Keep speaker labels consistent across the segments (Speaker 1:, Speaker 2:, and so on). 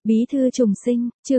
Speaker 1: Bí thư trùng sinh, chương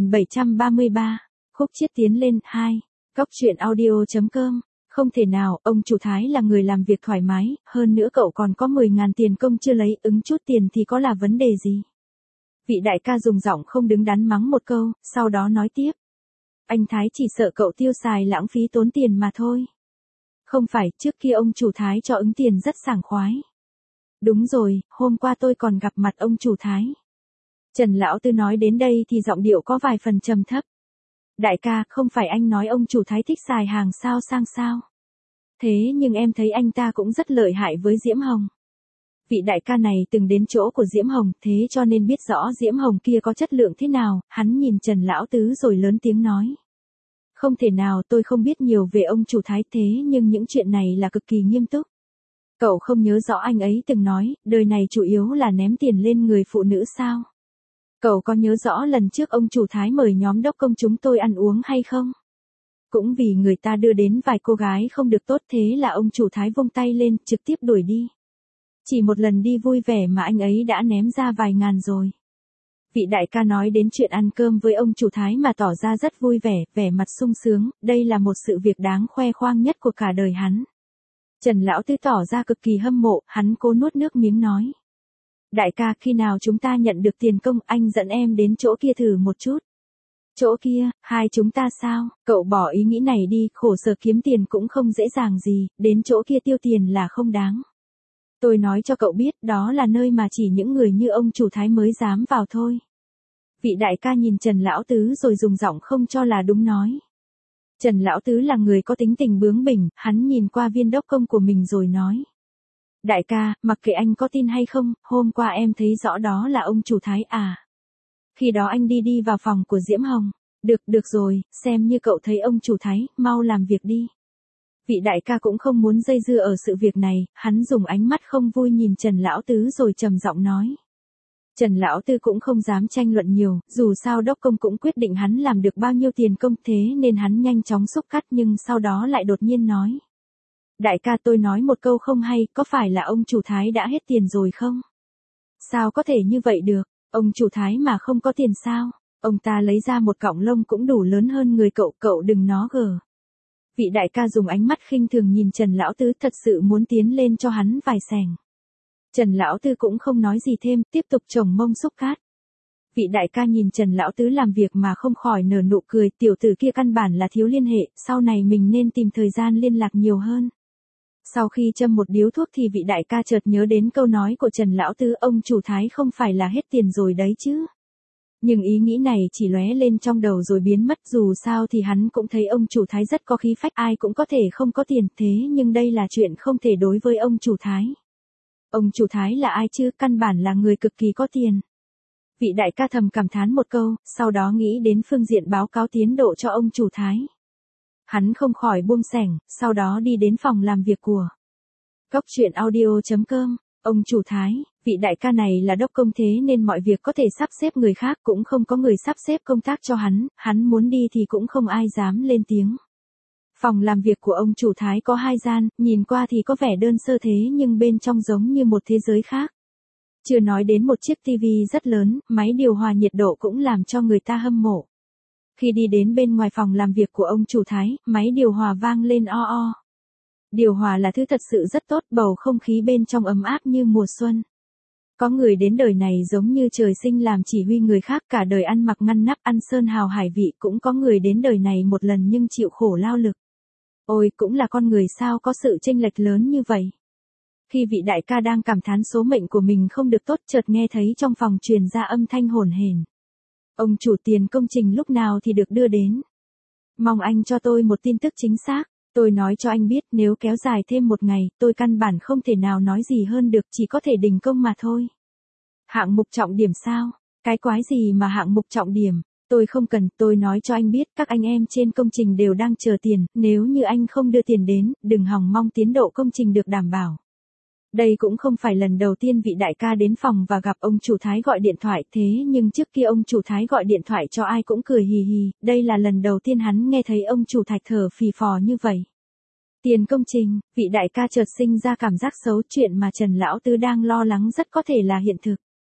Speaker 1: 2733, khúc chiết tiến lên, 2. Cóc truyện audio.com. Không thể nào, ông chủ Thái là người làm việc thoải mái, hơn nữa cậu còn có 10.000 tiền công chưa lấy, ứng chút tiền thì có là vấn đề gì. Vị đại ca dùng giọng không đứng đắn mắng một câu, sau đó nói tiếp. Anh Thái chỉ sợ cậu tiêu xài lãng phí tốn tiền mà thôi. Không phải, trước kia ông chủ Thái cho ứng tiền rất sảng khoái. Đúng rồi, hôm qua tôi còn gặp mặt ông chủ Thái. Trần Lão Tư nói đến đây thì giọng điệu có vài phần trầm thấp. Đại ca, không phải anh nói ông chủ Thái thích xài hàng sao sang sao. Thế nhưng em thấy anh ta cũng rất lợi hại với Diễm Hồng. Vị đại ca này từng đến chỗ của Diễm Hồng, thế cho nên biết rõ Diễm Hồng kia có chất lượng thế nào, hắn nhìn Trần Lão Tứ rồi lớn tiếng nói. Không thể nào, tôi không biết nhiều về ông chủ Thái, thế nhưng những chuyện này là cực kỳ nghiêm túc. Cậu không nhớ rõ anh ấy từng nói, đời này chủ yếu là ném tiền lên người phụ nữ sao? Cậu có nhớ rõ lần trước ông chủ Thái mời nhóm đốc công chúng tôi ăn uống hay không? Cũng vì người ta đưa đến vài cô gái không được tốt, thế là ông chủ Thái vung tay lên, trực tiếp đuổi đi. Chỉ một lần đi vui vẻ mà anh ấy đã ném ra vài ngàn rồi. Vị đại ca nói đến chuyện ăn cơm với ông chủ Thái mà tỏ ra rất vui vẻ, vẻ mặt sung sướng, đây là một sự việc đáng khoe khoang nhất của cả đời hắn. Trần Lão Tư tỏ ra cực kỳ hâm mộ, hắn cố nuốt nước miếng nói. Đại ca, khi nào chúng ta nhận được tiền công, anh dẫn em đến chỗ kia thử một chút. Chỗ kia, hai chúng ta sao? Cậu bỏ ý nghĩ này đi, khổ sở kiếm tiền cũng không dễ dàng gì, đến chỗ kia tiêu tiền là không đáng. Tôi nói cho cậu biết, đó là nơi mà chỉ những người như ông chủ Thái mới dám vào thôi. Vị đại ca nhìn Trần Lão Tứ rồi dùng giọng không cho là đúng nói. Trần Lão Tứ là người có tính tình bướng bỉnh, hắn nhìn qua viên đốc công của mình rồi nói. Đại ca, mặc kệ anh có tin hay không, hôm qua em thấy rõ đó là ông chủ Thái à. Khi đó anh đi vào phòng của Diễm Hồng. Được rồi, xem như cậu thấy ông chủ Thái, mau làm việc đi. Vị đại ca cũng không muốn dây dưa ở sự việc này, hắn dùng ánh mắt không vui nhìn Trần Lão Tứ rồi trầm giọng nói. Trần Lão Tư cũng không dám tranh luận nhiều, dù sao đốc công cũng quyết định hắn làm được bao nhiêu tiền công, thế nên hắn nhanh chóng xúc cắt, nhưng sau đó lại đột nhiên nói. Đại ca, tôi nói một câu không hay, có phải là ông chủ Thái đã hết tiền rồi không? Sao có thể như vậy được, ông chủ Thái mà không có tiền sao? Ông ta lấy ra một cọng lông cũng đủ lớn hơn người cậu đừng nó gờ. Vị đại ca dùng ánh mắt khinh thường nhìn Trần Lão Tứ, thật sự muốn tiến lên cho hắn vài sẻng. Trần Lão Tư cũng không nói gì thêm, tiếp tục chồng mông xúc cát. Vị đại ca nhìn Trần Lão Tứ làm việc mà không khỏi nở nụ cười, tiểu tử kia căn bản là thiếu liên hệ, sau này mình nên tìm thời gian liên lạc nhiều hơn. Sau khi châm một điếu thuốc thì vị đại ca chợt nhớ đến câu nói của Trần Lão Tứ, ông chủ Thái không phải là hết tiền rồi đấy chứ. Nhưng ý nghĩ này chỉ lóe lên trong đầu rồi biến mất, dù sao thì hắn cũng thấy ông chủ Thái rất có khí phách, ai cũng có thể không có tiền, thế nhưng đây là chuyện không thể đối với ông chủ Thái. Ông chủ Thái là ai chứ, căn bản là người cực kỳ có tiền. Vị đại ca thầm cảm thán một câu, sau đó nghĩ đến phương diện báo cáo tiến độ cho ông chủ Thái. Hắn không khỏi buông xẻng, sau đó đi đến phòng làm việc của Cóc truyện audio.com. Ông chủ Thái, vị đại ca này là đốc công thế nên mọi việc có thể sắp xếp người khác, cũng không có người sắp xếp công tác cho hắn muốn đi thì cũng không ai dám lên tiếng. Phòng làm việc của ông chủ Thái có 2 gian, nhìn qua thì có vẻ đơn sơ thế nhưng bên trong giống như một thế giới khác. Chưa nói đến một chiếc tivi rất lớn, máy điều hòa nhiệt độ cũng làm cho người ta hâm mộ. Khi đi đến bên ngoài phòng làm việc của ông chủ Thái, máy điều hòa vang lên o o. Điều hòa là thứ thật sự rất tốt, bầu không khí bên trong ấm áp như mùa xuân. Có người đến đời này giống như trời sinh làm chỉ huy người khác, cả đời ăn mặc ngăn nắp, ăn sơn hào hải vị, cũng có người đến đời này một lần nhưng chịu khổ lao lực. Ôi, cũng là con người sao có sự chênh lệch lớn như vậy. Khi vị đại ca đang cảm thán số mệnh của mình không được tốt, chợt nghe thấy trong phòng truyền ra âm thanh hổn hển. Ông chủ, tiền công trình lúc nào thì được đưa đến? Mong anh cho tôi một tin tức chính xác. Tôi nói cho anh biết, nếu kéo dài thêm một ngày, tôi căn bản không thể nào nói gì hơn được, chỉ có thể đình công mà thôi. Hạng mục trọng điểm sao? Cái quái gì mà hạng mục trọng điểm? Tôi không cần, tôi nói cho anh biết, các anh em trên công trình đều đang chờ tiền, nếu như anh không đưa tiền đến, đừng hòng mong tiến độ công trình được đảm bảo. Đây cũng không phải lần đầu tiên vị đại ca đến phòng và gặp ông chủ Thái gọi điện thoại, thế nhưng trước kia ông chủ Thái gọi điện thoại cho ai cũng cười hì hì, đây là lần đầu tiên hắn nghe thấy ông chủ Thạch thở phì phò như vậy. Tiền công trình, vị đại ca chợt sinh ra cảm giác xấu, chuyện mà Trần Lão Tứ đang lo lắng rất có thể là hiện thực.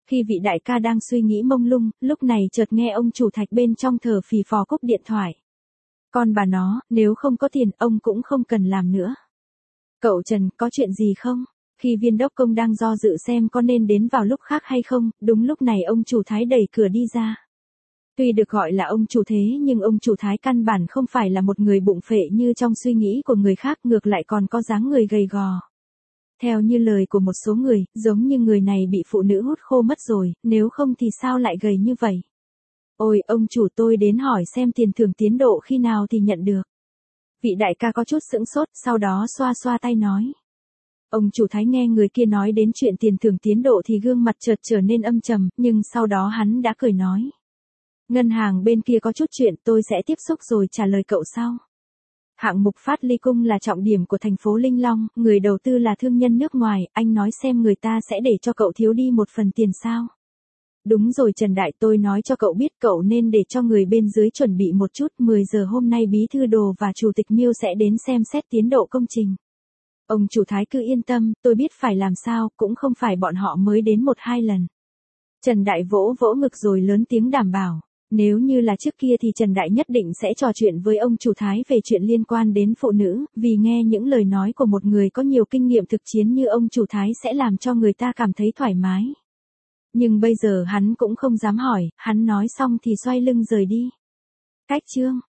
Speaker 1: Khi vị đại ca đang suy nghĩ mông lung, lúc này chợt nghe ông chủ Thạch bên trong thở phì phò cúp điện thoại. Con bà nó, nếu không có tiền, ông cũng không cần làm nữa. Cậu Trần, có chuyện gì không? Khi viên đốc công đang do dự xem có nên đến vào lúc khác hay không, đúng lúc này ông chủ Thái đẩy cửa đi ra. Tuy được gọi là ông chủ thế nhưng ông chủ Thái căn bản không phải là một người bụng phệ như trong suy nghĩ của người khác, ngược lại còn có dáng người gầy gò. Theo như lời của một số người, giống như người này bị phụ nữ hút khô mất rồi, nếu không thì sao lại gầy như vậy? Ôi, ông chủ, tôi đến hỏi xem tiền thưởng tiến độ khi nào thì nhận được. Vị đại ca có chút sững sốt, sau đó xoa xoa tay nói. Ông chủ Thái nghe người kia nói đến chuyện tiền thưởng tiến độ thì gương mặt chợt trở nên âm trầm, nhưng sau đó hắn đã cười nói. Ngân hàng bên kia có chút chuyện, tôi sẽ tiếp xúc rồi trả lời cậu sau. Hạng mục Phát Ly Cung là trọng điểm của thành phố Linh Long, người đầu tư là thương nhân nước ngoài, anh nói xem người ta sẽ để cho cậu thiếu đi một phần tiền sao? Đúng rồi Trần Đại, tôi nói cho cậu biết cậu nên để cho người bên dưới chuẩn bị một chút, 10 giờ hôm nay bí thư Đồ và chủ tịch Miêu sẽ đến xem xét tiến độ công trình. Ông chủ Thái cứ yên tâm, tôi biết phải làm sao, cũng không phải bọn họ mới đến 1-2 lần. Trần Đại vỗ vỗ ngực rồi lớn tiếng đảm bảo. Nếu như là trước kia thì Trần Đại nhất định sẽ trò chuyện với ông chủ Thái về chuyện liên quan đến phụ nữ, vì nghe những lời nói của một người có nhiều kinh nghiệm thực chiến như ông chủ Thái sẽ làm cho người ta cảm thấy thoải mái. Nhưng bây giờ hắn cũng không dám hỏi, hắn nói xong thì xoay lưng rời đi. Cách chương